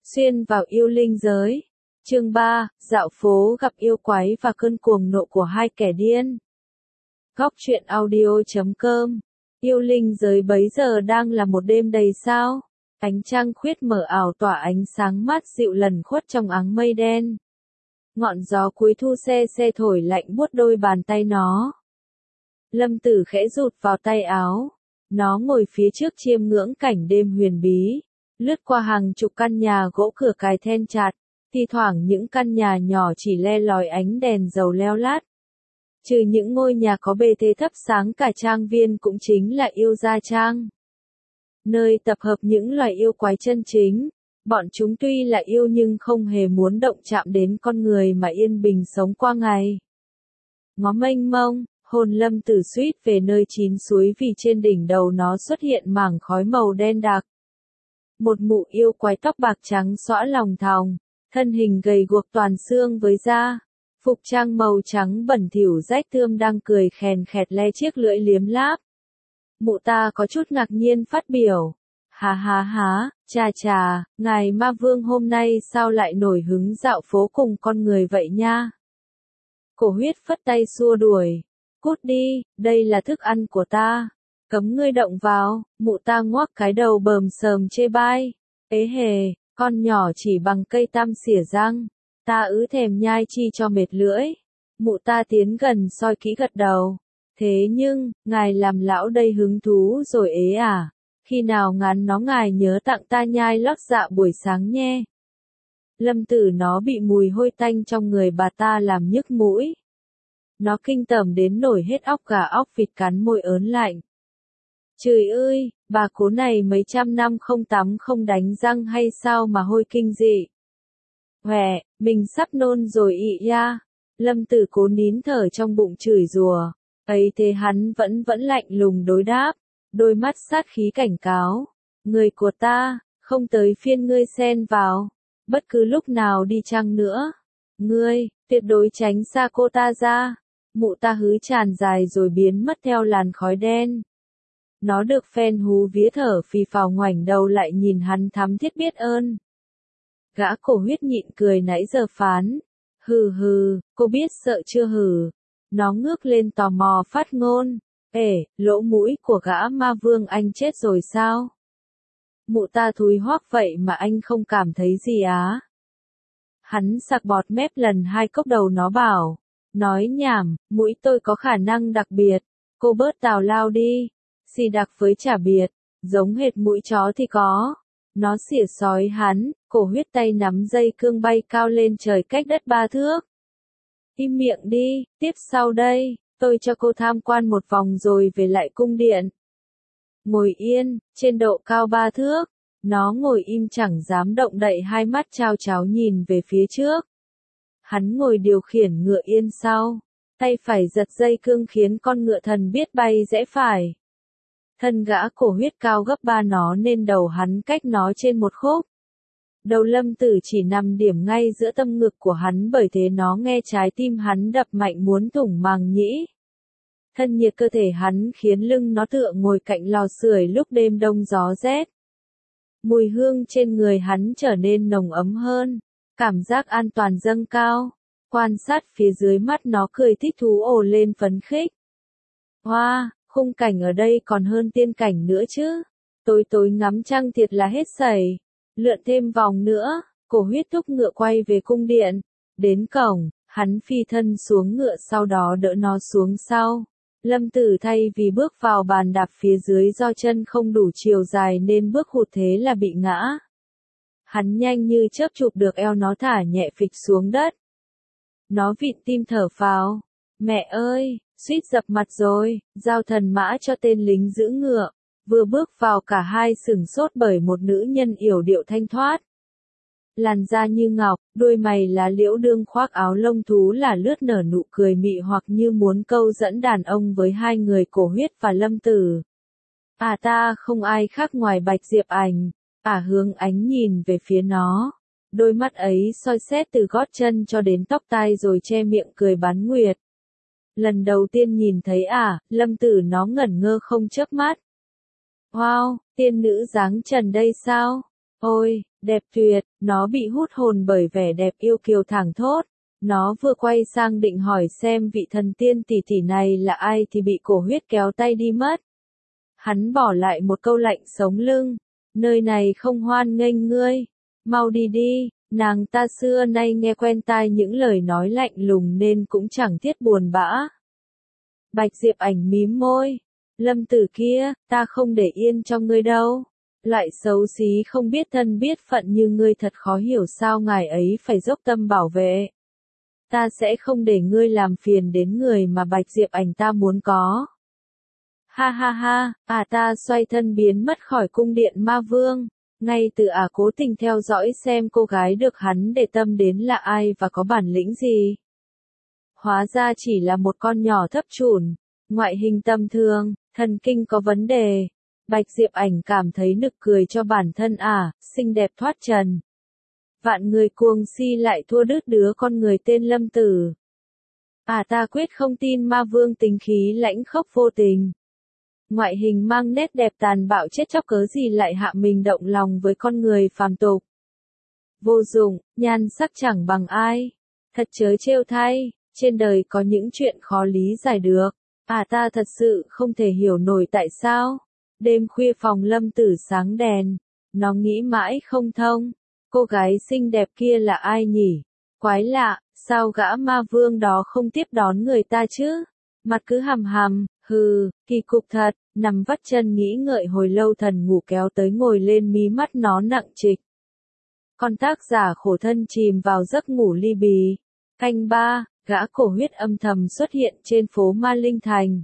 Xuyên vào yêu linh giới. Chương 3, dạo phố gặp yêu quái và cơn cuồng nộ của hai kẻ điên. Góc truyện audio.com. Yêu linh giới bấy giờ đang là một đêm đầy sao. Ánh trăng khuyết mờ ảo tỏa ánh sáng mát dịu lần khuất trong áng mây đen. Ngọn gió cuối thu se se thổi lạnh buốt đôi bàn tay nó. Lâm Tử khẽ rụt vào tay áo. Nó ngồi phía trước chiêm ngưỡng cảnh đêm huyền bí. Lướt qua hàng chục căn nhà gỗ cửa cài then chặt, thi thoảng những căn nhà nhỏ chỉ le lói ánh đèn dầu leo lát. Trừ những ngôi nhà có bề thế thấp sáng cả trang viên cũng chính là yêu gia trang. Nơi tập hợp những loài yêu quái chân chính. Bọn chúng tuy là yêu nhưng không hề muốn động chạm đến con người mà yên bình sống qua ngày. Ngó mênh mông, hồn Lâm Tử suýt về nơi chín suối vì trên đỉnh đầu nó xuất hiện mảng khói màu đen đặc. Một mụ yêu quái tóc bạc trắng xõa lòng thòng, thân hình gầy guộc toàn xương với da, phục trang màu trắng bẩn thỉu rách tươm đang cười khèn khẹt le chiếc lưỡi liếm láp. Mụ ta có chút ngạc nhiên phát biểu. Há, chà, ngài ma vương hôm nay sao lại nổi hứng dạo phố cùng con người vậy nha? Cổ Huyết phất tay xua đuổi. Cút đi, đây là thức ăn của ta. Cấm ngươi động vào. Mụ ta ngoác cái đầu bờm sờm chê bai. Ế hề, con nhỏ chỉ bằng cây tăm xỉa răng. Ta ứ thèm nhai chi cho mệt lưỡi. Mụ ta tiến gần soi kỹ gật đầu. Thế nhưng, ngài làm lão đây hứng thú rồi ế à? Khi nào ngắn nó ngài nhớ tặng ta nhai lót dạ buổi sáng nhé. Lâm Tử nó bị mùi hôi tanh trong người bà ta làm nhức mũi. Nó kinh tởm đến nổi hết óc gà óc vịt cắn môi ớn lạnh. Trời ơi, bà cố này mấy trăm năm không tắm không đánh răng hay sao mà hôi kinh dị. Hòe, mình sắp nôn rồi ị ya. Lâm Tử cố nín thở trong bụng chửi rủa. Ấy thế hắn vẫn lạnh lùng đối đáp. Đôi mắt sát khí cảnh cáo. Người của ta, không tới phiên ngươi xen vào. Bất cứ lúc nào đi chăng nữa. Ngươi, tuyệt đối tránh xa cô ta ra. Mụ ta hứ tràn dài rồi biến mất theo làn khói đen. Nó được phen hú vía thở phì phào ngoảnh đầu lại nhìn hắn thắm thiết biết ơn. Gã Cổ Huyết nhịn cười nãy giờ phán. Hừ, cô biết sợ chưa hừ. Nó ngước lên tò mò phát ngôn. Ê, lỗ mũi của gã ma vương anh chết rồi sao? Mụ ta thúi hoác vậy mà anh không cảm thấy gì á? Hắn sặc bọt mép lần hai cốc đầu nó bảo. Nói nhảm, mũi tôi có khả năng đặc biệt. Cô bớt tào lao đi. Xì đặc với chả biệt. Giống hệt mũi chó thì có. Nó xỉa sói hắn, Cổ Huyết tay nắm dây cương bay cao lên trời cách đất 3 thước. Im miệng đi, tiếp sau đây, tôi cho cô tham quan một vòng rồi về lại cung điện. Ngồi yên, trên độ cao 3 thước. Nó ngồi im chẳng dám động đậy hai mắt trao tráo nhìn về phía trước. Hắn ngồi điều khiển ngựa yên sau. Tay phải giật dây cương khiến con ngựa thần biết bay rẽ phải. Thân gã Cổ Huyết cao gấp 3 nó nên đầu hắn cách nó trên một khúc. Đầu Lâm Tử chỉ nằm điểm ngay giữa tâm ngực của hắn bởi thế nó nghe trái tim hắn đập mạnh muốn thủng màng nhĩ. Thân nhiệt cơ thể hắn khiến lưng nó tựa ngồi cạnh lò sưởi lúc đêm đông gió rét. Mùi hương trên người hắn trở nên nồng ấm hơn. Cảm giác an toàn dâng cao. Quan sát phía dưới mắt nó cười thích thú ồ lên phấn khích. Hoa, khung cảnh ở đây còn hơn tiên cảnh nữa chứ. Tối ngắm trăng thiệt là hết sảy. Lượn thêm vòng nữa, Cổ Huyết thúc ngựa quay về cung điện. Đến cổng, hắn phi thân xuống ngựa sau đó đỡ nó xuống sau. Lâm Tử thay vì bước vào bàn đạp phía dưới do chân không đủ chiều dài nên bước hụt thế là bị ngã. Hắn nhanh như chớp chụp được eo nó thả nhẹ phịch xuống đất. Nó vịn tim thở phào. Mẹ ơi, suýt dập mặt rồi, giao thần mã cho tên lính giữ ngựa. Vừa bước vào cả hai sửng sốt bởi một nữ nhân yểu điệu thanh thoát. Làn da như ngọc, đôi mày lá liễu đương khoác áo lông thú là lướt nở nụ cười mị hoặc như muốn câu dẫn đàn ông với hai người Cổ Huyết và Lâm Tử. Ta không ai khác ngoài Bạch Diệp Ảnh. Hướng ánh nhìn về phía nó. Đôi mắt ấy soi xét từ gót chân cho đến tóc tai rồi che miệng cười bán nguyệt. Lần đầu tiên nhìn thấy Lâm Tử nó ngẩn ngơ không chớp mắt. Wow, tiên nữ dáng trần đây sao? Ôi, Đẹp tuyệt, nó bị hút hồn bởi vẻ đẹp yêu kiều thẳng thốt. Nó vừa quay sang định hỏi xem vị thần tiên tỷ tỷ này là ai thì bị Cổ Huyết kéo tay đi mất. Hắn bỏ lại một câu lạnh sống lưng. Nơi này không hoan nghênh ngươi. Mau đi đi, nàng ta xưa nay nghe quen tai những lời nói lạnh lùng nên cũng chẳng thiết buồn bã. Bạch Diệp Ảnh mím môi. Lâm tử kia, ta không để yên cho ngươi đâu. Loại xấu xí không biết thân biết phận như ngươi thật khó hiểu sao ngài ấy phải dốc tâm bảo vệ. Ta sẽ không để ngươi làm phiền đến người mà Bạch Diệp Ảnh ta muốn có. Ha ha ha, ta xoay thân biến mất khỏi cung điện ma vương. Ngay từ cố tình theo dõi xem cô gái được hắn để tâm đến là ai và có bản lĩnh gì. Hóa ra chỉ là một con nhỏ thấp chủn, ngoại hình tầm thường, thần kinh có vấn đề. Bạch Diệp Ảnh cảm thấy nực cười cho bản thân xinh đẹp thoát trần. Vạn người cuồng si lại thua đứt đứa con người tên Lâm Tử. Ta quyết không tin ma vương tính khí lãnh khốc vô tình. Ngoại hình mang nét đẹp tàn bạo chết chóc cớ gì lại hạ mình động lòng với con người phàm tục. Vô dụng, nhan sắc chẳng bằng ai. Thật chớ trêu thay, trên đời có những chuyện khó lý giải được. Ta thật sự không thể hiểu nổi tại sao. Đêm khuya phòng Lâm Tử sáng đèn. Nó nghĩ mãi không thông. Cô gái xinh đẹp kia là ai nhỉ? Quái lạ, sao gã ma vương đó không tiếp đón người ta chứ? Mặt cứ hằm hằm, kỳ cục thật, nằm vắt chân nghĩ ngợi hồi lâu thần ngủ kéo tới ngồi lên mí mắt nó nặng trịch. Con tác giả khổ thân chìm vào giấc ngủ ly bì. Canh 3, gã Cổ Huyết âm thầm xuất hiện trên phố Ma Linh Thành.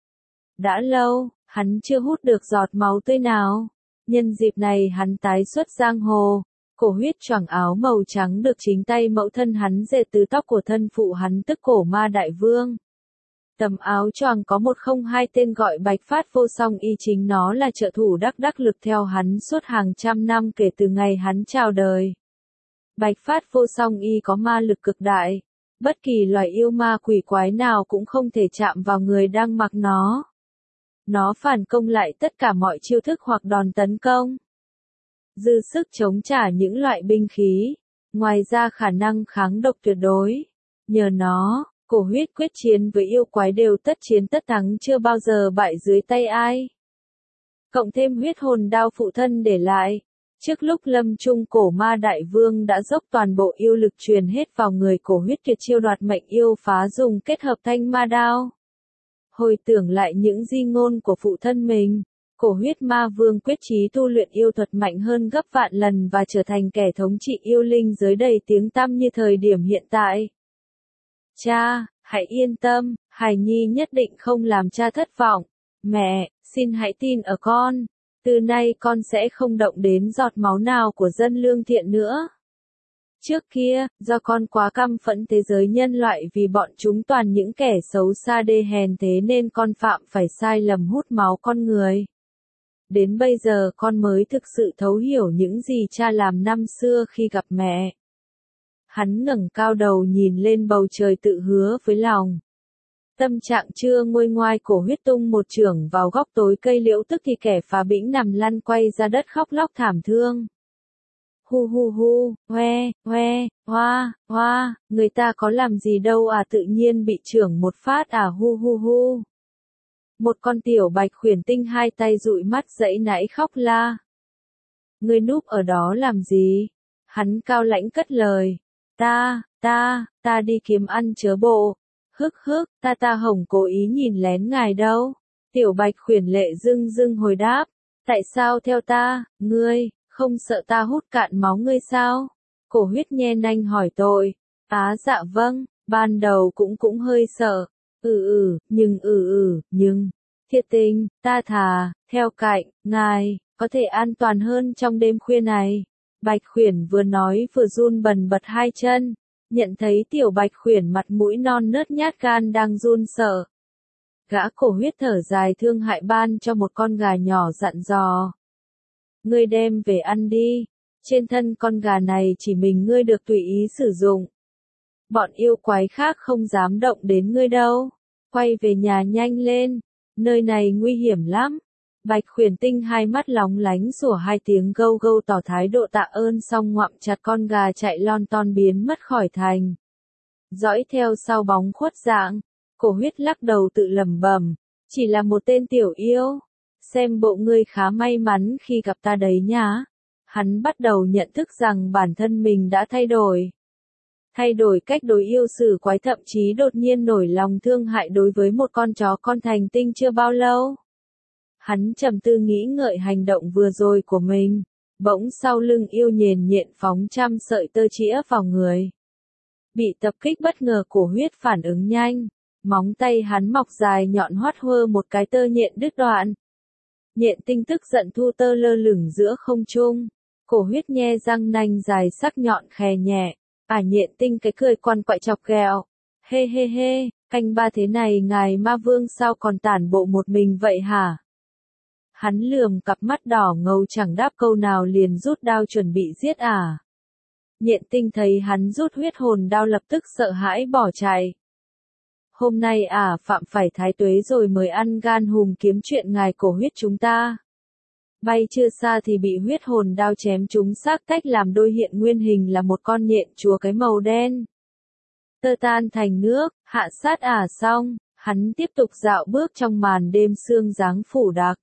Đã lâu, hắn chưa hút được giọt máu tươi nào. Nhân dịp này hắn tái xuất giang hồ. Cổ Huyết choàng áo màu trắng được chính tay mẫu thân hắn dệt từ tóc của thân phụ hắn tức Cổ Ma Đại Vương. Tấm áo choàng có 102 tên gọi Bạch Phát Vô Song Y, chính nó là trợ thủ đắc lực theo hắn suốt hàng trăm năm kể từ ngày hắn chào đời. Bạch Phát Vô Song Y có ma lực cực đại. Bất kỳ loài yêu ma quỷ quái nào cũng không thể chạm vào người đang mặc nó. Nó phản công lại tất cả mọi chiêu thức hoặc đòn tấn công. Dư sức chống trả những loại binh khí. Ngoài ra khả năng kháng độc tuyệt đối. Nhờ nó, Cổ Huyết quyết chiến với yêu quái đều tất chiến tất thắng, chưa bao giờ bại dưới tay ai. Cộng thêm huyết hồn đao phụ thân để lại. Trước lúc lâm chung Cổ Ma Đại Vương đã dốc toàn bộ yêu lực truyền hết vào người Cổ Huyết tuyệt chiêu đoạt mệnh yêu phá dùng kết hợp thanh ma đao. Hồi tưởng lại những di ngôn của phụ thân mình, Cổ Huyết ma vương quyết chí tu luyện yêu thuật mạnh hơn gấp vạn lần và trở thành kẻ thống trị yêu linh giới đầy tiếng tăm như thời điểm hiện tại. Cha, hãy yên tâm, hài nhi nhất định không làm cha thất vọng. Mẹ, xin hãy tin ở con. Từ nay con sẽ không động đến giọt máu nào của dân lương thiện nữa. Trước kia, do con quá căm phẫn thế giới nhân loại vì bọn chúng toàn những kẻ xấu xa đê hèn thế nên con phạm phải sai lầm hút máu con người. Đến bây giờ con mới thực sự thấu hiểu những gì cha làm năm xưa khi gặp mẹ. Hắn ngẩng cao đầu nhìn lên bầu trời tự hứa với lòng. Tâm trạng chưa nguôi ngoai, Cổ Huyết tung một chưởng vào góc tối cây liễu, tức thì kẻ phá bĩnh nằm lăn quay ra đất khóc lóc thảm thương. Hu hu hu, hoe, hoa, người ta có làm gì đâu tự nhiên bị chưởng một phát hu hu hu. Một con tiểu bạch khuyển tinh hai tay dụi mắt dãy nãy khóc la. Ngươi núp ở đó làm gì? Hắn cao lãnh cất lời. Ta đi kiếm ăn chớ bộ. Hức, ta hổng cố ý nhìn lén ngài đâu. Tiểu bạch khuyển lệ dưng hồi đáp. Tại sao theo ta, ngươi, không sợ ta hút cạn máu ngươi sao? Cổ Huyết nhe nanh hỏi tội. Dạ vâng, ban đầu cũng hơi sợ. Nhưng, thiệt tình, ta thà, theo cạnh, ngài, có thể an toàn hơn trong đêm khuya này. Bạch khuyển vừa nói vừa run bần bật hai chân. Nhận thấy tiểu bạch khuyển mặt mũi non nớt nhát gan đang run sợ. Gã Cổ Huyết thở dài thương hại ban cho một con gà nhỏ dặn dò. Ngươi đem về ăn đi. Trên thân con gà này chỉ mình ngươi được tùy ý sử dụng. Bọn yêu quái khác không dám động đến ngươi đâu. Quay về nhà nhanh lên. Nơi này nguy hiểm lắm. Bạch Khuyển Tinh hai mắt lóng lánh sủa hai tiếng gâu gâu tỏ thái độ tạ ơn xong ngoạm chặt con gà chạy lon ton biến mất khỏi thành. Dõi theo sau bóng khuất dạng, Cổ Huyết lắc đầu tự lẩm bẩm, chỉ là một tên tiểu yêu. Xem bộ ngươi khá may mắn khi gặp ta đấy nhá. Hắn bắt đầu nhận thức rằng bản thân mình đã thay đổi. Thay đổi cách đối yêu xử quái, thậm chí đột nhiên nổi lòng thương hại đối với một con chó con thành tinh chưa bao lâu. Hắn trầm tư nghĩ ngợi hành động vừa rồi của mình, bỗng sau lưng yêu nhền nhện phóng trăm sợi tơ chĩa vào người. Bị tập kích bất ngờ, Cổ Huyết phản ứng nhanh, móng tay hắn mọc dài nhọn hoắt hơ một cái tơ nhện đứt đoạn. Nhện tinh tức giận thu tơ lơ lửng giữa không trung, Cổ Huyết nhe răng nanh dài sắc nhọn khè nhẹ, nhện tinh cái cười quằn quại chọc ghẹo. Hê hê hê, canh ba thế này ngài ma vương sao còn tản bộ một mình vậy hả? Hắn lườm cặp mắt đỏ ngầu chẳng đáp câu nào liền rút đao chuẩn bị giết Nhện tinh thấy hắn rút huyết hồn đao lập tức sợ hãi bỏ chạy. Hôm nay phạm phải thái tuế rồi mới ăn gan hùm kiếm chuyện ngài Cổ Huyết chúng ta. Bay chưa xa thì bị huyết hồn đao chém trúng xác tách làm đôi, hiện nguyên hình là một con nhện chúa cái màu đen. Tơ tan thành nước, hạ sát xong, hắn tiếp tục dạo bước trong màn đêm sương dáng phủ đặc.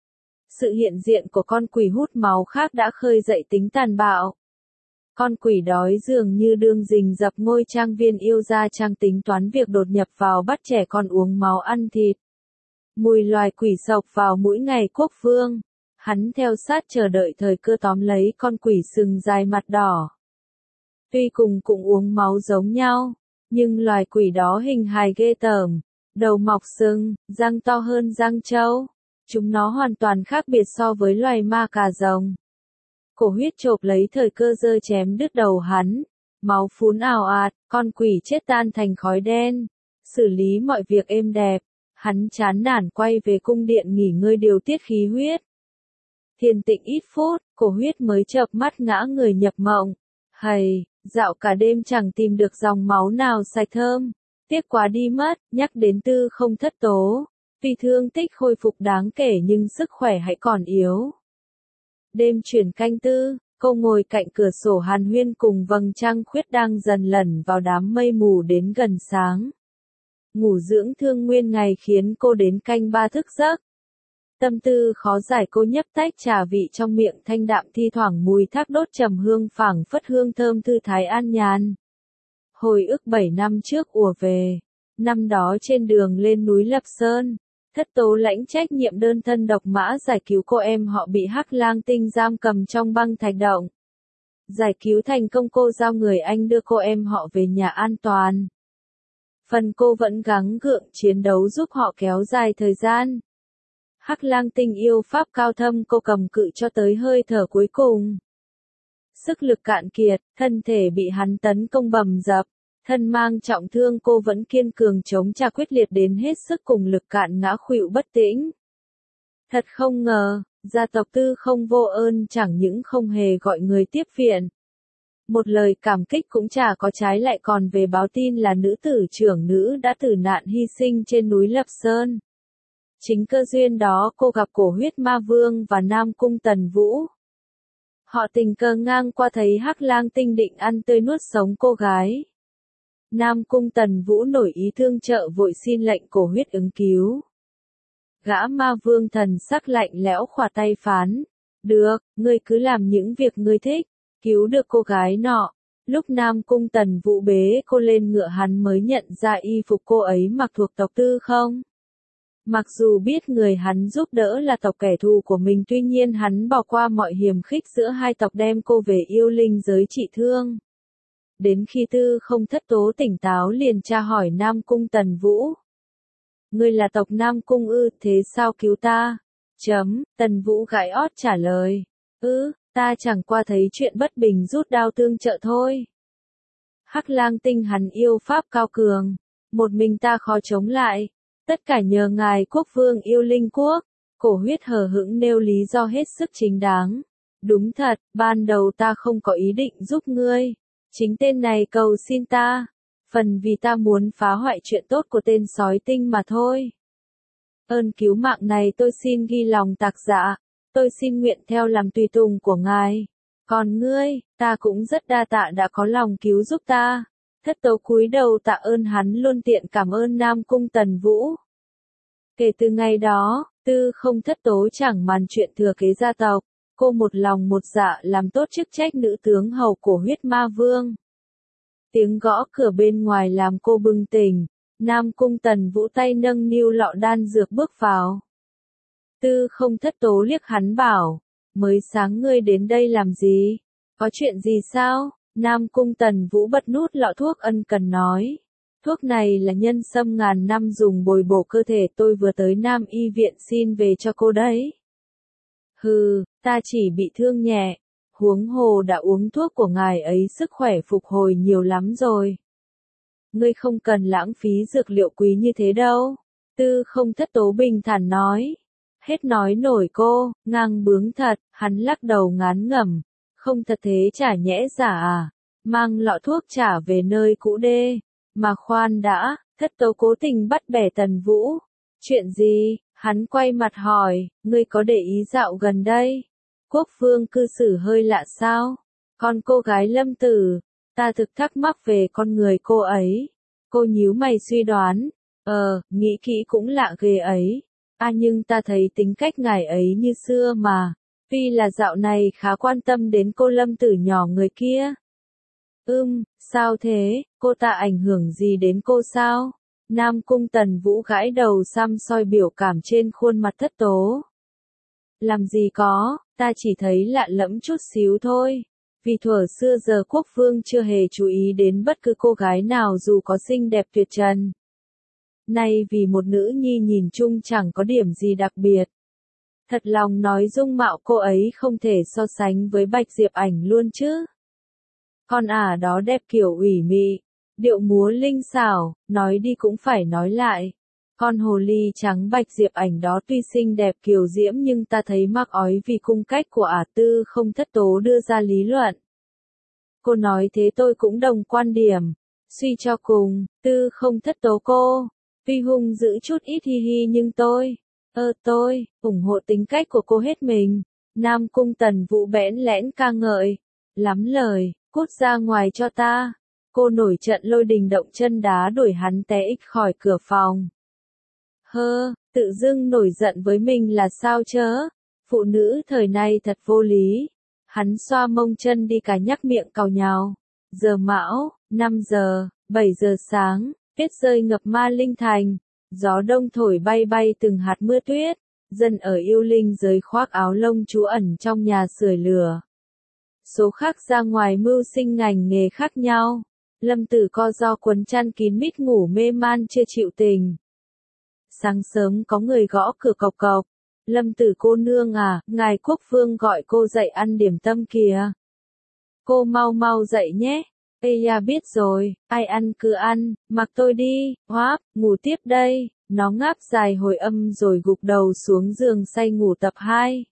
Sự hiện diện của con quỷ hút máu khác đã khơi dậy tính tàn bạo. Con quỷ đói dường như đương rình rập ngôi trang viên yêu gia trang, tính toán việc đột nhập vào bắt trẻ con uống máu ăn thịt. Mùi loài quỷ sộc vào mũi ngày quốc vương. Hắn theo sát chờ đợi thời cơ tóm lấy con quỷ sừng dài mặt đỏ. Tuy cùng uống máu giống nhau, nhưng loài quỷ đó hình hài ghê tởm, đầu mọc sừng, răng to hơn răng trâu. Chúng nó hoàn toàn khác biệt so với loài ma cà rồng. Cổ Huyết chộp lấy thời cơ giơ chém đứt đầu hắn, máu phún ào ạt, con quỷ chết tan thành khói đen. Xử lý mọi việc êm đẹp, hắn chán nản quay về cung điện nghỉ ngơi điều tiết khí huyết. Thiền tịnh ít phút, Cổ Huyết mới chợp mắt ngã người nhập mộng. Hầy, dạo cả đêm chẳng tìm được dòng máu nào sạch thơm. Tiếc quá đi mất, nhắc đến Tư không thất tố. Tuy thương tích khôi phục đáng kể nhưng sức khỏe hãy còn yếu. Đêm chuyển canh tư, cô ngồi cạnh cửa sổ hàn huyên cùng vầng trăng khuyết đang dần lẩn vào đám mây mù đến gần sáng. Ngủ dưỡng thương nguyên ngày khiến cô đến canh ba thức giấc. Tâm tư khó giải, cô nhấp tách trà vị trong miệng thanh đạm, thi thoảng mùi thác đốt trầm hương phảng phất hương thơm thư thái an nhàn. Hồi ức 7 năm trước ùa về, năm đó trên đường lên núi Lập Sơn, Thất Tố lãnh trách nhiệm đơn thân độc mã giải cứu cô em họ bị Hắc Lang Tinh giam cầm trong băng thạch động. Giải cứu thành công, cô giao người anh đưa cô em họ về nhà an toàn. Phần cô vẫn gắng gượng chiến đấu giúp họ kéo dài thời gian. Hắc Lang Tinh yêu pháp cao thâm, cô cầm cự cho tới hơi thở cuối cùng. Sức lực cạn kiệt, thân thể bị hắn tấn công bầm dập, thân mang trọng thương, cô vẫn kiên cường chống trả quyết liệt đến hết sức, cùng lực cạn ngã khuỵu bất tĩnh. Thật không ngờ, gia tộc Tư không vô ơn chẳng những không hề gọi người tiếp viện. Một lời cảm kích cũng chả có, trái lại còn về báo tin là nữ tử trưởng nữ đã tử nạn hy sinh trên núi Lập Sơn. Chính cơ duyên đó cô gặp Cổ Huyết Ma Vương và Nam Cung Tần Vũ. Họ tình cờ ngang qua thấy Hắc Lang Tinh định ăn tươi nuốt sống cô gái. Nam Cung Tần Vũ nổi ý thương trợ, vội xin lệnh Cổ Huyết ứng cứu. Gã Ma Vương thần sắc lạnh lẽo khỏa tay phán, được, ngươi cứ làm những việc ngươi thích, cứu được cô gái nọ. Lúc Nam Cung Tần Vũ bế cô lên ngựa, hắn mới nhận ra y phục cô ấy mặc thuộc tộc Tư không. Mặc dù biết người hắn giúp đỡ là tộc kẻ thù của mình, tuy nhiên hắn bỏ qua mọi hiềm khích giữa hai tộc đem cô về yêu linh giới trị thương. Đến khi Tư không thất tố tỉnh táo liền tra hỏi Nam Cung Tần Vũ. Ngươi là tộc Nam Cung ư, thế sao cứu ta? Tần Vũ gãi ót trả lời. Ta chẳng qua thấy chuyện bất bình rút đao tương trợ thôi. Hắc Lang Tinh hắn yêu pháp cao cường, một mình ta khó chống lại. Tất cả nhờ ngài quốc vương yêu linh quốc. Cổ Huyết hờ hững nêu lý do hết sức chính đáng. Đúng thật, ban đầu ta không có ý định giúp ngươi. Chính tên này cầu xin ta. Phần vì ta muốn phá hoại chuyện tốt của tên sói tinh mà thôi. Ơn cứu mạng này tôi xin ghi lòng tạc dạ, tôi xin nguyện theo làm tùy tùng của ngài. Còn ngươi, ta cũng rất đa tạ đã có lòng cứu giúp ta. Thất tấu cúi đầu tạ ơn hắn luôn tiện cảm ơn Nam Cung Tần Vũ. Kể từ ngày đó, Tư Không Thất tố chẳng màn chuyện thừa kế gia tộc, cô một lòng một dạ làm tốt chức trách nữ tướng hầu của huyết ma vương. Tiếng gõ cửa bên ngoài làm cô bừng tỉnh, Nam Cung Tần Vũ tay nâng niu lọ đan dược bước vào. Tư Không Thất tố liếc hắn bảo, mới sáng ngươi đến đây làm gì? Có chuyện gì sao? Nam Cung Tần Vũ bật nút lọ thuốc ân cần nói. Thuốc này là nhân sâm ngàn năm dùng bồi bổ cơ thể, tôi vừa tới Nam Y viện xin về cho cô đấy. Hừ, ta chỉ bị thương nhẹ, huống hồ đã uống thuốc của ngài ấy sức khỏe phục hồi nhiều lắm rồi. Ngươi không cần lãng phí dược liệu quý như thế đâu. Tư Không Thất tố bình thản nói. Hết nói nổi cô, ngang bướng thật, hắn lắc đầu ngán ngẩm. Không thật thế chả nhẽ giả à, mang lọ thuốc trả về nơi cũ đê. Mà khoan đã, Thất tố cố tình bắt bẻ Tần Vũ. Chuyện gì? Hắn quay mặt hỏi, ngươi có để ý dạo gần đây? Quốc vương cư xử hơi lạ sao? Còn cô gái Lâm Tử, ta thực thắc mắc về con người cô ấy. Cô nhíu mày suy đoán, nghĩ kỹ cũng lạ ghê ấy. Nhưng ta thấy tính cách ngài ấy như xưa mà. Tuy là dạo này khá quan tâm đến cô Lâm Tử nhỏ người kia. Sao thế, cô ta ảnh hưởng gì đến cô sao? Nam Cung Tần Vũ gãi đầu xăm soi biểu cảm trên khuôn mặt Thất tố. Làm gì có, ta chỉ thấy lạ lẫm chút xíu thôi. Vì thuở xưa giờ quốc vương chưa hề chú ý đến bất cứ cô gái nào dù có xinh đẹp tuyệt trần. Nay vì một nữ nhi nhìn chung chẳng có điểm gì đặc biệt. Thật lòng nói dung mạo cô ấy không thể so sánh với Bạch Diệp Ảnh luôn chứ. Con ả đó đẹp kiểu ủy mị, điệu múa linh xảo, nói đi cũng phải nói lại. Con hồ ly trắng Bạch Diệp Ảnh đó tuy xinh đẹp kiều diễm nhưng ta thấy mắc ói vì cung cách của ả. Tư Không Thất tố đưa ra lý luận. Cô nói thế tôi cũng đồng quan điểm. Suy cho cùng, Tư Không Thất tố cô, tuy hung dữ chút ít hi hi nhưng tôi ủng hộ tính cách của cô hết mình. Nam Cung Tần Vũ bẽn lẽn ca ngợi. Lắm lời, cút ra ngoài cho ta. Cô nổi trận lôi đình động chân đá đuổi hắn té ích khỏi cửa phòng. Tự dưng nổi giận với mình là sao chớ? Phụ nữ thời nay thật vô lý. Hắn xoa mông chân đi cả nhắc miệng càu nhàu. Giờ mão, 5 giờ, 7 giờ sáng, tuyết rơi ngập Ma Linh Thành. Gió đông thổi bay bay từng hạt mưa tuyết. Dân ở Yêu Linh giới khoác áo lông trú ẩn trong nhà sưởi lửa. Số khác ra ngoài mưu sinh ngành nghề khác nhau. Lâm Tử co ro quấn chăn kín mít ngủ mê man chưa chịu tình. Sáng sớm có người gõ cửa cộc cộc. Lâm Tử cô nương à, ngài quốc vương gọi cô dậy ăn điểm tâm kìa. Cô mau mau dậy nhé. Ây biết rồi, ai ăn cứ ăn, mặc tôi đi, ngủ tiếp đây. Nó ngáp dài hồi âm rồi gục đầu xuống giường say ngủ tập 2.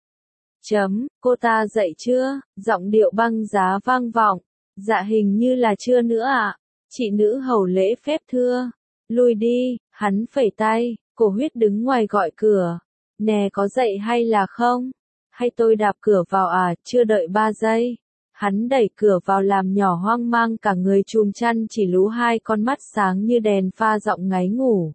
Cô ta dậy chưa? Giọng điệu băng giá vang vọng. Dạ hình như là chưa nữa ạ. Chị nữ hầu lễ phép thưa. Lui đi, hắn phẩy tay, Cổ Huyết đứng ngoài gọi cửa. Nè có dậy hay là không? Hay tôi đạp cửa vào à? Chưa đợi 3 giây. Hắn đẩy cửa vào làm nhỏ hoang mang cả người chùm chăn chỉ lú hai con mắt sáng như đèn pha giọng ngáy ngủ.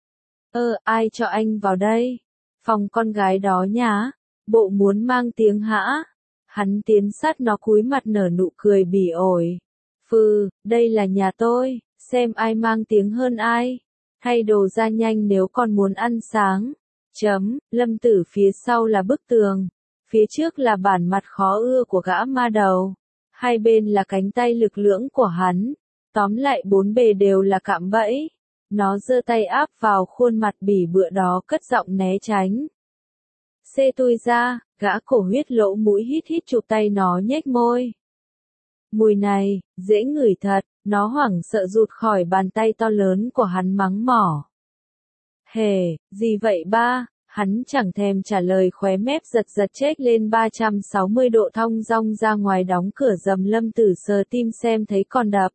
Ai cho anh vào đây? Phòng con gái đó nhá. Bộ muốn mang tiếng hả? Hắn tiến sát nó cúi mặt nở nụ cười bỉ ổi. Đây là nhà tôi, xem ai mang tiếng hơn ai. Thay đồ ra nhanh nếu còn muốn ăn sáng. Lâm Tử phía sau là bức tường. Phía trước là bản mặt khó ưa của gã ma đầu. Hai bên là cánh tay lực lưỡng của hắn. Tóm lại bốn bề đều là cạm bẫy. Nó giơ tay áp vào khuôn mặt bỉ bựa đó cất giọng né tránh. Xê tôi ra, gã Cổ Huyết lỗ mũi hít hít chụp tay nó nhếch môi. Mùi này, dễ ngửi thật, nó hoảng sợ rụt khỏi bàn tay to lớn của hắn mắng mỏ. Gì vậy ba? Hắn chẳng thèm trả lời khóe mép giật giật chếch lên 360 độ thong dong ra ngoài đóng cửa dầm. Lâm Tử sờ tim xem thấy còn đập.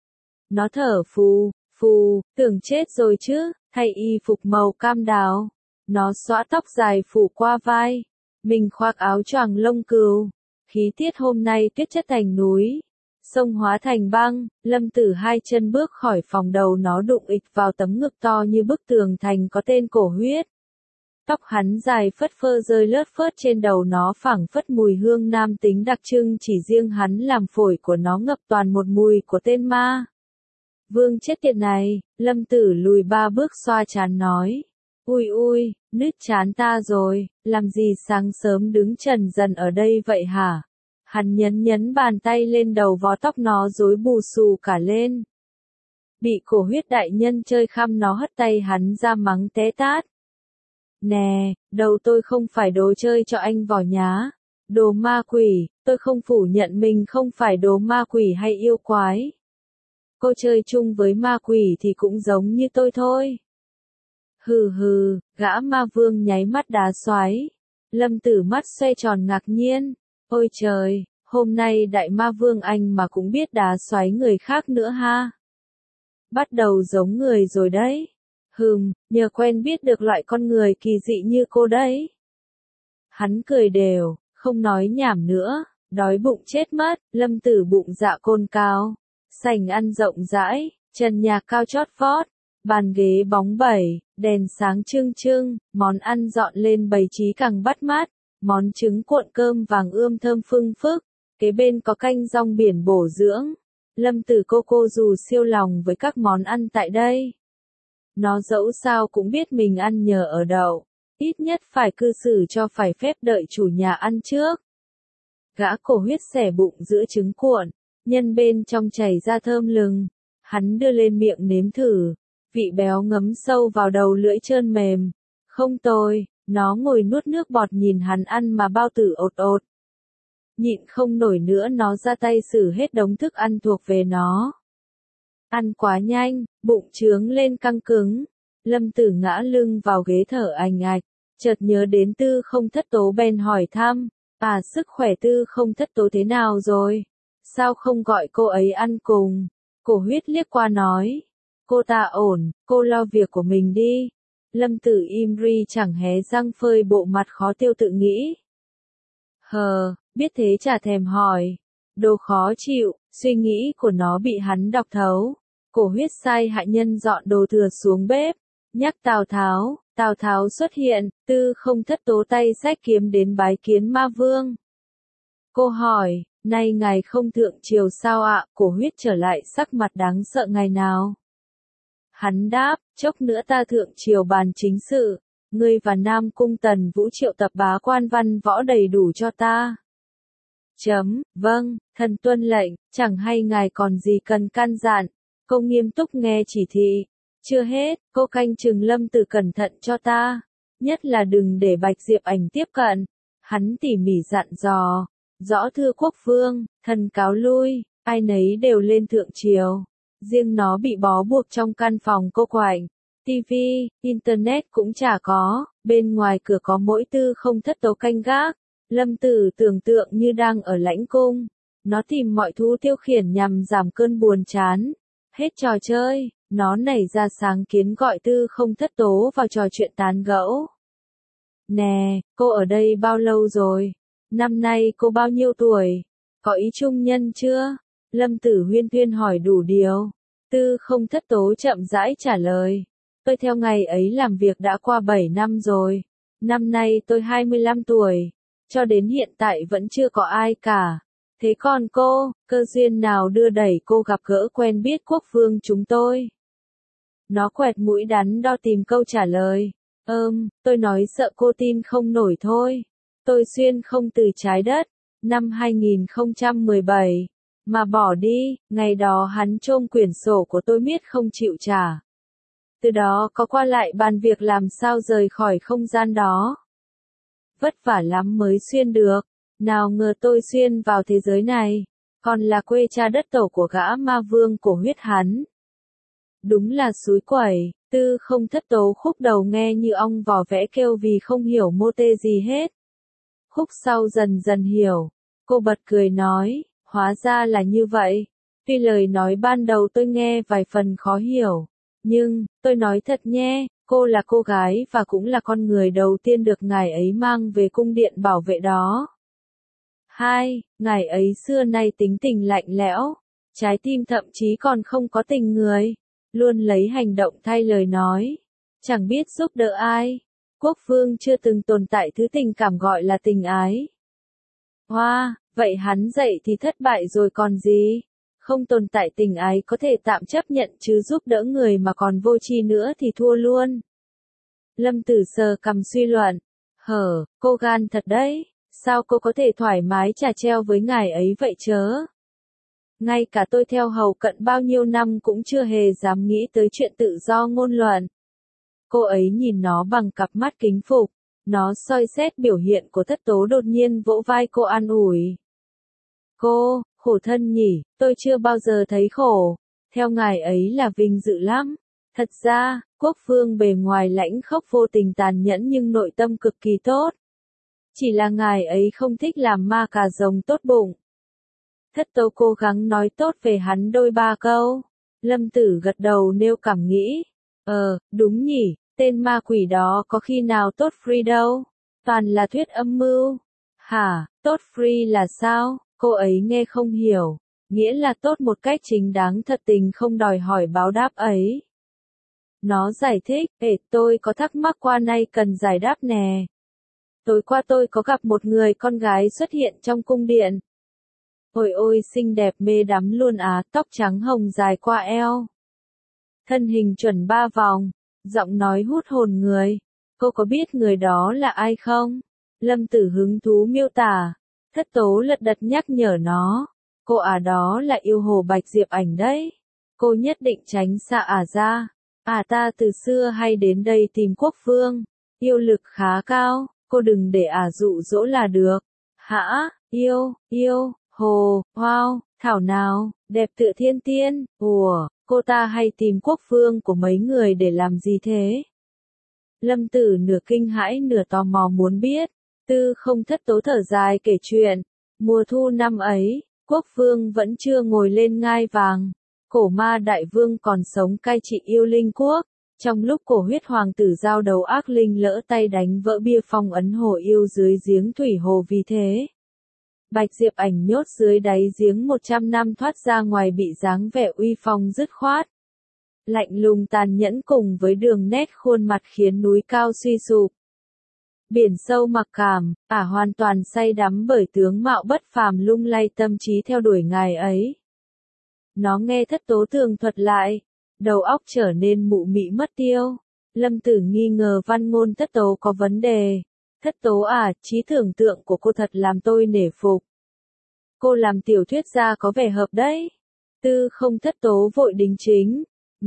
Nó thở phù, tưởng chết rồi chứ, thay y phục màu cam đào. Nó xõa tóc dài phủ qua vai, mình khoác áo choàng lông cừu. Khí tiết hôm nay tuyết chất thành núi, sông hóa thành băng. Lâm Tử hai chân bước khỏi phòng, đầu nó đụng ịch vào tấm ngực to như bức tường thành có tên Cổ Huyết. Tóc hắn dài phất phơ rơi lướt phớt trên đầu nó, phảng phất mùi hương nam tính đặc trưng, chỉ riêng hắn làm phổi của nó ngập toàn một mùi của tên ma vương chết tiệt này. Lâm Tử lùi 3 bước xoa trán nói, ui ui, nứt trán ta rồi, làm gì sáng sớm đứng trần dần ở đây vậy hả? Hắn nhấn bàn tay lên đầu, vó tóc nó rối bù xù cả lên. Bị Cổ Huyết đại nhân chơi khăm, nó hất tay hắn ra mắng té tát. Nè, đầu tôi không phải đồ chơi cho anh vò nhá. Đồ ma quỷ, tôi không phủ nhận mình không phải đồ ma quỷ hay yêu quái. Cô chơi chung với ma quỷ thì cũng giống như tôi thôi. Hừ hừ, gã ma vương nháy mắt đá xoáy. Lâm Tử mắt xoay tròn ngạc nhiên. Ôi trời, hôm nay đại ma vương anh mà cũng biết đá xoáy người khác nữa ha. Bắt đầu giống người rồi đấy. Nhờ quen biết được loại con người kỳ dị như cô đấy. Hắn cười đều, không nói nhảm nữa, đói bụng chết mất. Lâm Tử bụng dạ côn cao, sảnh ăn rộng rãi, trần nhà cao chót vót, bàn ghế bóng bẩy, đèn sáng trưng trưng, món ăn dọn lên bày trí càng bắt mắt, món trứng cuộn cơm vàng ươm thơm phưng phức, kế bên có canh rong biển bổ dưỡng. Lâm Tử cô dù siêu lòng với các món ăn tại đây. Nó dẫu sao cũng biết mình ăn nhờ ở đậu, ít nhất phải cư xử cho phải phép, đợi chủ nhà ăn trước. Gã Cổ Huyết xẻ bụng giữa trứng cuộn, nhân bên trong chảy ra thơm lừng. Hắn đưa lên miệng nếm thử, vị béo ngấm sâu vào đầu lưỡi trơn mềm. Không tồi, nó ngồi nuốt nước bọt nhìn hắn ăn mà bao tử ột ột. Nhịn không nổi nữa, nó ra tay xử hết đống thức ăn thuộc về nó. Ăn quá nhanh, bụng trướng lên căng cứng. Lâm Tử ngã lưng vào ghế thở ành ạch, chợt nhớ đến Tư Không Thất Tố bèn hỏi thăm, sức khỏe Tư Không Thất Tố thế nào rồi? Sao không gọi cô ấy ăn cùng? Cổ Huyết liếc qua nói, cô ta ổn, cô lo việc của mình đi. Lâm Tử im ri chẳng hé răng, phơi bộ mặt khó tiêu tự nghĩ. Biết thế chả thèm hỏi. Đồ khó chịu, suy nghĩ của nó bị hắn đọc thấu. Cổ Huyết sai hạ nhân dọn đồ thừa xuống bếp, nhắc Tào Tháo. Tào Tháo xuất hiện, Tư Không Thất Tố tay xách kiếm đến bái kiến ma vương. Cô hỏi, nay ngài không thượng triều sao ạ? Cổ Huyết trở lại sắc mặt đáng sợ ngày nào. Hắn đáp, chốc nữa ta thượng triều bàn chính sự, ngươi và Nam Cung Tần Vũ triệu tập bá quan văn võ đầy đủ cho ta. Vâng, thần tuân lệnh, chẳng hay ngài còn gì cần căn dặn. Cô nghiêm túc nghe chỉ thị. Chưa hết, cô canh chừng Lâm Tử cẩn thận cho ta, nhất là đừng để Bạch Diệp Ảnh tiếp cận. Hắn tỉ mỉ dặn dò, rõ thưa quốc vương, thần cáo lui, ai nấy đều lên thượng triều. Riêng nó bị bó buộc trong căn phòng cô quạnh, TV, Internet cũng chả có, bên ngoài cửa có mỗi Tư Không Thất Tố canh gác. Lâm Tử tưởng tượng như đang ở lãnh cung, nó tìm mọi thú tiêu khiển nhằm giảm cơn buồn chán. Hết trò chơi, nó nảy ra sáng kiến gọi Tư Không Thất Tố vào trò chuyện tán gẫu. Nè, cô ở đây bao lâu rồi? Năm nay cô bao nhiêu tuổi? Có ý trung nhân chưa? Lâm Tử huyên thuyên hỏi đủ điều. Tư Không Thất Tố chậm rãi trả lời. Tôi theo ngày ấy làm việc đã qua 7 năm rồi. Năm nay tôi 25 tuổi. Cho đến hiện tại vẫn chưa có ai cả. Thế còn cô, cơ duyên nào đưa đẩy cô gặp gỡ quen biết quốc vương chúng tôi? Nó quẹt mũi đắn đo tìm câu trả lời. Tôi nói sợ cô tin không nổi thôi. Tôi xuyên không từ trái đất, năm 2017. Mà bỏ đi, ngày đó hắn trôm quyển sổ của tôi miết không chịu trả. Từ đó có qua lại bàn việc làm sao rời khỏi không gian đó. Vất vả lắm mới xuyên được. Nào ngờ tôi xuyên vào thế giới này, còn là quê cha đất tổ của gã ma vương Cổ Huyết hắn. Đúng là xúi quẩy. Tư Không Thất Tố khúc đầu nghe như ong vò vẽ kêu vì không hiểu mô tê gì hết. Khúc sau dần dần hiểu. Cô bật cười nói, hóa ra là như vậy. Tuy lời nói ban đầu tôi nghe vài phần khó hiểu, nhưng, tôi nói thật nhé, Cô là cô gái và cũng là con người đầu tiên được ngài ấy mang về cung điện bảo vệ đó. 2. Ngài ấy xưa nay tính tình lạnh lẽo, trái tim thậm chí còn không có tình người, luôn lấy hành động thay lời nói, chẳng biết giúp đỡ ai. Quốc vương chưa từng tồn tại thứ tình cảm gọi là tình ái. Hoa, vậy hắn dạy thì thất bại rồi còn gì? Không tồn tại tình ái có thể tạm chấp nhận chứ giúp đỡ người mà còn vô tri nữa thì thua luôn. Lâm Tử sờ cằm suy luận. Cô gan thật đấy, sao cô có thể thoải mái chả treo với ngài ấy vậy chớ? Ngay cả tôi theo hầu cận bao nhiêu năm cũng chưa hề dám nghĩ tới chuyện tự do ngôn luận. Cô ấy nhìn nó bằng cặp mắt kính phục, nó soi xét biểu hiện của Thất Tố đột nhiên vỗ vai cô an ủi. Cô, khổ thân nhỉ, tôi chưa bao giờ thấy khổ, theo ngài ấy là vinh dự lắm. Thật ra, quốc vương bề ngoài lãnh khốc vô tình tàn nhẫn nhưng nội tâm cực kỳ tốt. Chỉ là ngài ấy không thích làm ma cà rồng tốt bụng. Thất Tố cố gắng nói tốt về hắn đôi ba câu. Lâm Tử gật đầu nêu cảm nghĩ. Đúng nhỉ, tên ma quỷ đó có khi nào tốt free đâu. Toàn là thuyết âm mưu. Hả, tốt free là sao? Cô ấy nghe không hiểu. Nghĩa là tốt một cách chính đáng thật tình không đòi hỏi báo đáp ấy. Nó giải thích, tôi có thắc mắc qua nay cần giải đáp nè. Tối qua tôi có gặp một người con gái xuất hiện trong cung điện. Ôi ôi xinh đẹp mê đắm luôn á, tóc trắng hồng dài qua eo. Thân hình chuẩn 3 vòng, giọng nói hút hồn người. Cô có biết người đó là ai không? Lâm Tử hứng thú miêu tả. Thất Tố lật đật nhắc nhở nó. Cô đó là yêu hồ Bạch Diệp Ảnh đấy. Cô nhất định tránh xa ra. Ta từ xưa hay đến đây tìm quốc vương. Yêu lực khá cao, cô đừng để dụ dỗ là được. Hả, yêu, hồ, wow, thảo nào, đẹp tựa thiên tiên. Ủa, cô ta hay tìm quốc vương của mấy người để làm gì thế? Lâm Tử nửa kinh hãi nửa tò mò muốn biết. Tư không Thất Tố thở dài kể chuyện. Mùa thu năm ấy, quốc vương vẫn chưa ngồi lên ngai vàng. Cổ ma đại vương còn sống cai trị yêu linh quốc. Trong lúc cổ huyết hoàng tử giao đấu ác linh lỡ tay đánh vỡ bia phong ấn hồ yêu dưới giếng thủy hồ vì thế. Bạch Diệp Ảnh nhốt dưới đáy giếng 100 năm thoát ra ngoài bị dáng vẻ uy phong dứt khoát. Lạnh lùng tàn nhẫn cùng với đường nét khuôn mặt khiến núi cao suy sụp. Biển sâu mặc cảm, hoàn toàn say đắm bởi tướng mạo bất phàm lung lay tâm trí theo đuổi ngài ấy. Nó nghe Thất Tố tường thuật lại, đầu óc trở nên mụ mị mất tiêu. Lâm Tử nghi ngờ văn ngôn Thất Tố có vấn đề. Thất Tố trí tưởng tượng của cô thật làm tôi nể phục. Cô làm tiểu thuyết gia có vẻ hợp đấy. Tư không Thất Tố vội đính chính.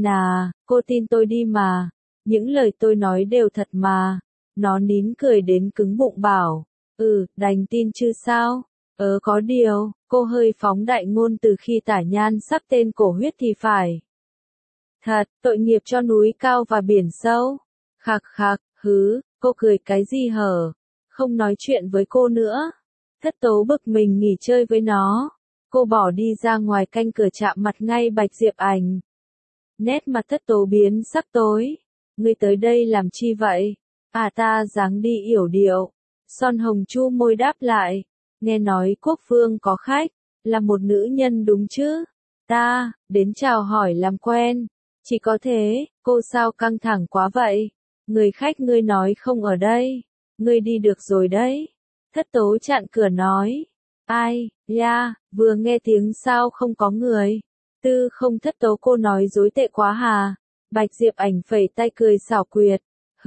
Cô tin tôi đi mà. Những lời tôi nói đều thật mà. Nó nín cười đến cứng bụng bảo. Đành tin chứ sao? Có điều, cô hơi phóng đại ngôn từ khi tả nhan sắc tên cổ huyết thì phải. Thật, tội nghiệp cho núi cao và biển sâu. Khạc khạc, cô cười cái gì hở? Không nói chuyện với cô nữa. Thất Tố bực mình nghỉ chơi với nó. Cô bỏ đi ra ngoài canh cửa chạm mặt ngay Bạch Diệp Ảnh. Nét mặt Thất Tố biến sắc tối. Ngươi tới đây làm chi vậy? Ta dáng đi yểu điệu. Son hồng chu môi đáp lại. Nghe nói quốc vương có khách, là một nữ nhân đúng chứ? Ta, đến chào hỏi làm quen. Chỉ có thế, cô sao căng thẳng quá vậy? Người khách ngươi nói không ở đây. Ngươi đi được rồi đấy. Thất Tố chặn cửa nói. Ai, vừa nghe tiếng sao không có người. Tư không Thất Tố cô nói dối tệ quá hà. Bạch Diệp Ảnh phẩy tay cười xảo quyệt.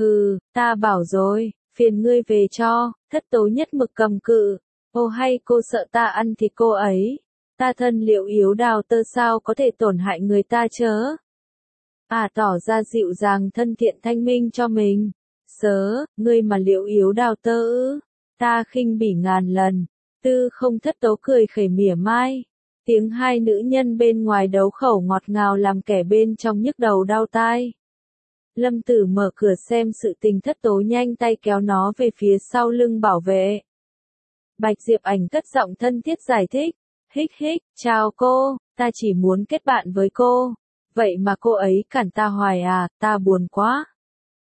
Ta bảo rồi, phiền ngươi về cho. Thất Tố nhất mực cầm cự. Hay cô sợ ta ăn thịt cô ấy? Ta thân liệu yếu đào tơ sao có thể tổn hại người ta chớ? Tỏ ra dịu dàng thân thiện thanh minh cho mình. Ngươi mà liệu yếu đào tơ ư? Ta khinh bỉ ngàn lần. Tư không Thất Tố cười khẩy mỉa mai. Tiếng hai nữ nhân bên ngoài đấu khẩu ngọt ngào làm kẻ bên trong nhức đầu đau tai. Lâm Tử mở cửa xem sự tình. Thất Tố nhanh tay kéo nó về phía sau lưng bảo vệ. Bạch Diệp Ảnh cất giọng thân thiết giải thích. Hích, chào cô, ta chỉ muốn kết bạn với cô. Vậy mà cô ấy cản ta hoài ta buồn quá.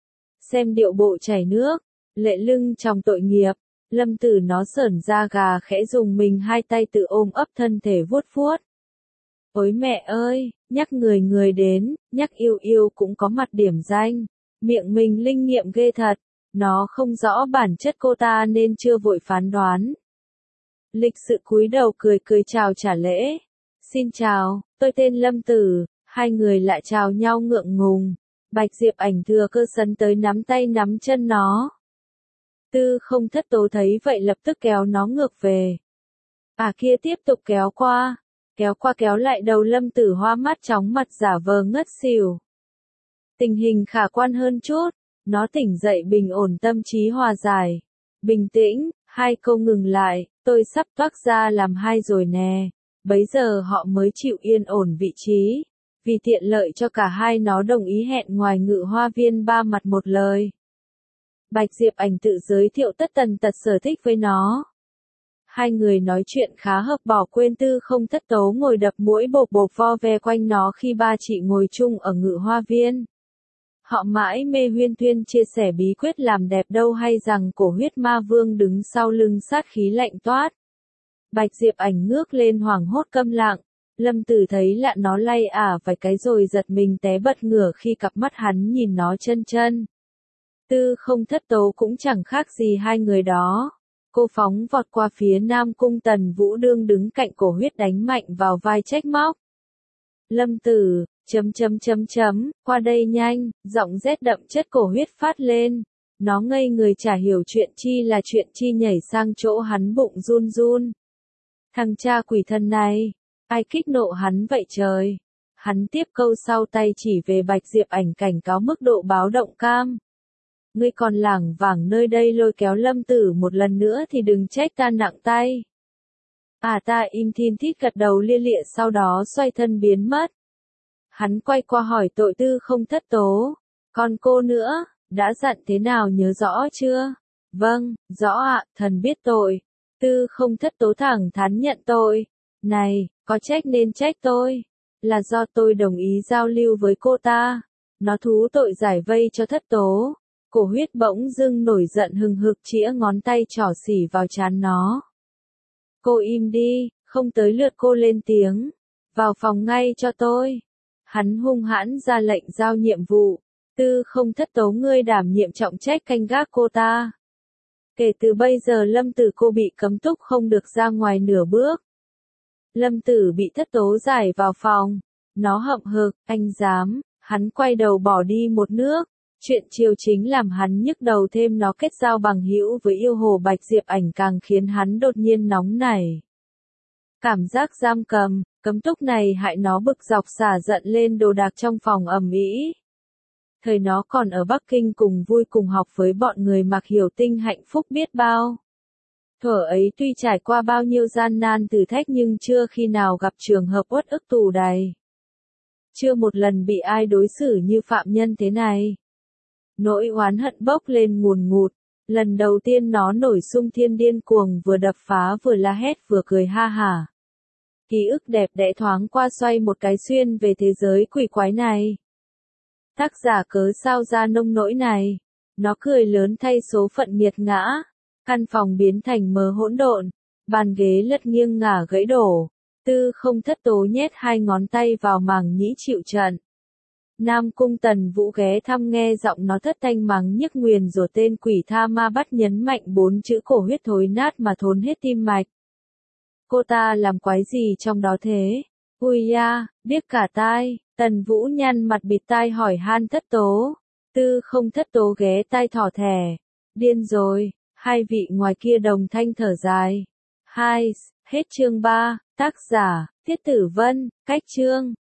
Xem điệu bộ chảy nước, lệ lưng trong tội nghiệp, Lâm Tử nó sởn da gà khẽ dùng mình hai tay tự ôm ấp thân thể vuốt vuốt. Ôi mẹ ơi, nhắc người người đến, nhắc yêu yêu cũng có mặt điểm danh. Miệng mình linh nghiệm ghê thật, nó không rõ bản chất cô ta nên chưa vội phán đoán. Lịch sự cúi đầu cười cười chào trả lễ. Xin chào, tôi tên Lâm Tử, hai người lại chào nhau ngượng ngùng. Bạch Diệp Ảnh thừa cơ sấn tới nắm tay nắm chân nó. Tư Không Thất Tố thấy vậy lập tức kéo nó ngược về. Kia tiếp tục kéo qua kéo lại đầu Lâm Tử hoa mắt chóng mặt giả vờ ngất xỉu. Tình hình khả quan hơn chút, nó tỉnh dậy bình ổn tâm trí hòa giải. Bình tĩnh, hai câu ngừng lại, tôi sắp toác ra làm hai rồi nè. Bấy giờ họ mới chịu yên ổn vị trí. Vì tiện lợi cho cả hai nó đồng ý hẹn ngoài Ngự Hoa Viên ba mặt một lời. Bạch Diệp Ảnh tự giới thiệu tất tần tật sở thích với nó. Hai người nói chuyện khá hợp, bỏ quên Tư Không Thất Tố ngồi đập mũi bộp bộp vo ve quanh nó khi ba chị ngồi chung ở Ngự Hoa Viên. Họ mãi mê huyên thuyên chia sẻ bí quyết làm đẹp đâu hay rằng cổ huyết ma vương đứng sau lưng sát khí lạnh toát. Bạch Diệp Ảnh ngước lên hoảng hốt câm lặng. Lâm Tử thấy lạ nó lay vài cái rồi giật mình té bật ngửa khi cặp mắt hắn nhìn nó chân chân. Tư Không Thất Tố cũng chẳng khác gì hai người đó. Cô phóng vọt qua phía Nam Cung Tần Vũ đương đứng cạnh cổ huyết đánh mạnh vào vai trách móc. Lâm Tử, qua đây nhanh, giọng rét đậm chất cổ huyết phát lên. Nó ngây người chả hiểu chuyện chi là chuyện chi, nhảy sang chỗ hắn bụng run run. Thằng cha quỷ thân này, ai kích nộ hắn vậy trời? Hắn tiếp câu sau tay chỉ về Bạch Diệp Ảnh cảnh cáo mức độ báo động cam. Ngươi còn lảng vảng nơi đây lôi kéo Lâm Tử một lần nữa thì đừng trách ta nặng tay. Ta im thin thít gật đầu lia lịa sau đó xoay thân biến mất. Hắn quay qua hỏi tội Tư Không Thất Tố. Còn cô nữa, đã dặn thế nào nhớ rõ chưa? Vâng, rõ ạ, thần biết tội. Tư Không Thất Tố thẳng thắn nhận tội. Này, có trách nên trách tôi. Là do tôi đồng ý giao lưu với cô ta. Nó thú tội giải vây cho Thất Tố. Cổ huyết bỗng dưng nổi giận hừng hực chĩa ngón tay trỏ xỉ vào trán nó. Cô im đi, không tới lượt cô lên tiếng. Vào phòng ngay cho tôi. Hắn hung hãn ra lệnh giao nhiệm vụ. Tư Không Thất Tố ngươi đảm nhiệm trọng trách canh gác cô ta. Kể từ bây giờ Lâm Tử cô bị cấm túc không được ra ngoài nửa bước. Lâm Tử bị Thất Tố giải vào phòng. Nó hậm hực, anh dám, hắn quay đầu bỏ đi một nước. Chuyện chiều chính làm hắn nhức đầu thêm, nó kết giao bằng hữu với yêu hồ Bạch Diệp Ảnh càng khiến hắn đột nhiên nóng nảy. Cảm giác giam cầm, cấm túc này hại nó bực dọc xả giận lên đồ đạc trong phòng ầm ĩ. Thời nó còn ở Bắc Kinh cùng vui cùng học với bọn người Mạc Hiểu Tinh hạnh phúc biết bao. Thuở ấy tuy trải qua bao nhiêu gian nan thử thách nhưng chưa khi nào gặp trường hợp uất ức tù đày. Chưa một lần bị ai đối xử như phạm nhân thế này. Nỗi oán hận bốc lên ngùn ngụt, lần đầu tiên nó nổi xung thiên điên cuồng vừa đập phá vừa la hét vừa cười ha hả. Ký ức đẹp đẽ thoáng qua xoay một cái xuyên về thế giới quỷ quái này. Tác giả cớ sao ra nông nỗi này. Nó cười lớn thay số phận nghiệt ngã. Căn phòng biến thành mờ hỗn độn. Bàn ghế lật nghiêng ngả gãy đổ. Tư Không Thất Tố nhét hai ngón tay vào màng nhĩ chịu trận. Nam Cung Tần Vũ ghé thăm nghe giọng nó thất thanh mắng nhức nguyền rủa tên quỷ tha ma bắt nhấn mạnh 4 chữ cổ huyết thối nát mà thốn hết tim mạch. Cô ta làm quái gì trong đó thế? Ui ya, biết cả tai. Tần Vũ nhăn mặt bịt tai hỏi han Thất Tố. Tư Không Thất Tố ghé tai thỏ thẻ. Điên rồi. Hai vị ngoài kia đồng thanh thở dài. Hết chương 3, tác giả, Tiết Tử Vân, cách chương.